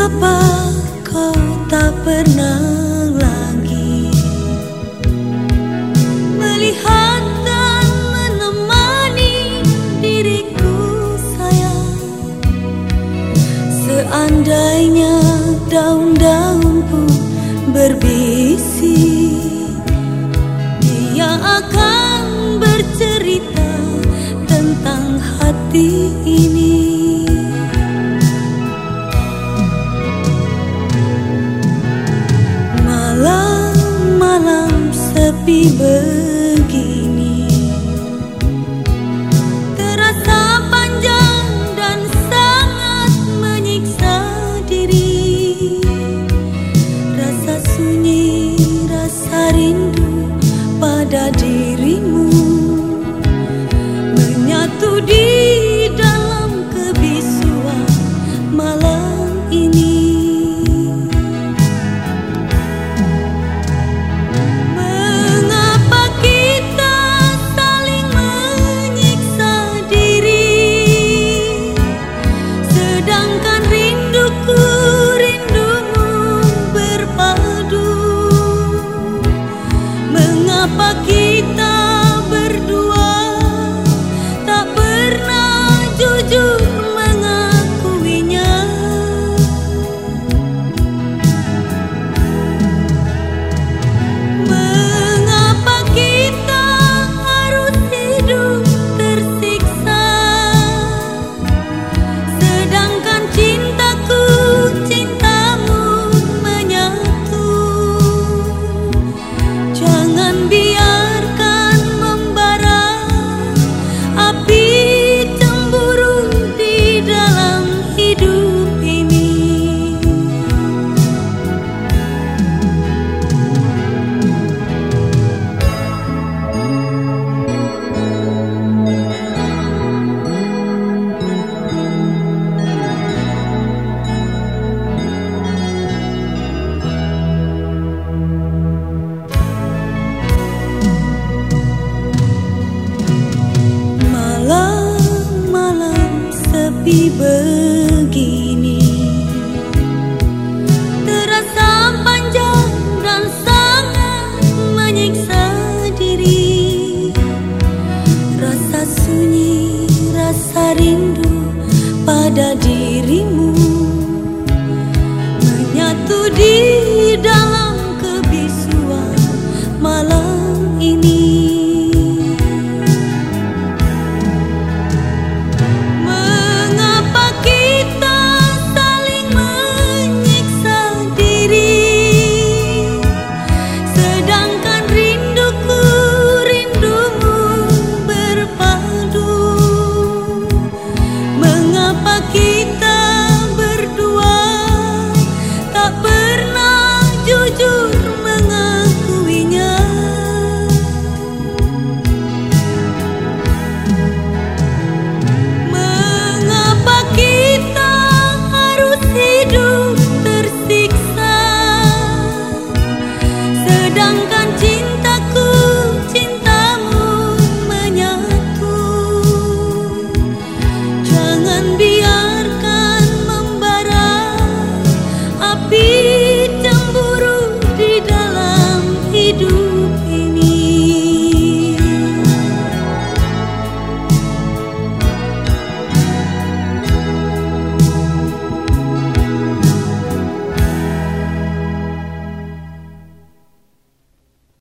Mengapa kau tak pernah lagi melihat dan menemani diriku sayang? Seandainya daun-daun pun berbisik, dia akan bercerita tentang hati ini. Malam-malam sepi begini terasa panjang dan sangat menyiksa diri. Rasa sunyi, rasa rindu pada dirimu menyatu di dalam kebisuan malam ini. Mengapa kita saling menyiksa diri, sedangkan rinduku rindumu berpadu? Mengapa kita berdua tak pernah jujur mengakuinya? Mengapa kita harus hidup tersiksa, sedangkan cintaku cintamu menyatu? Jangan biarkan membara api cemburu di dalam hidup ini. Malam-malam sepi begini terasa panjang dan sangat menyiksa diri. Rasa sunyi, rasa rindu pada dirimu menyatu di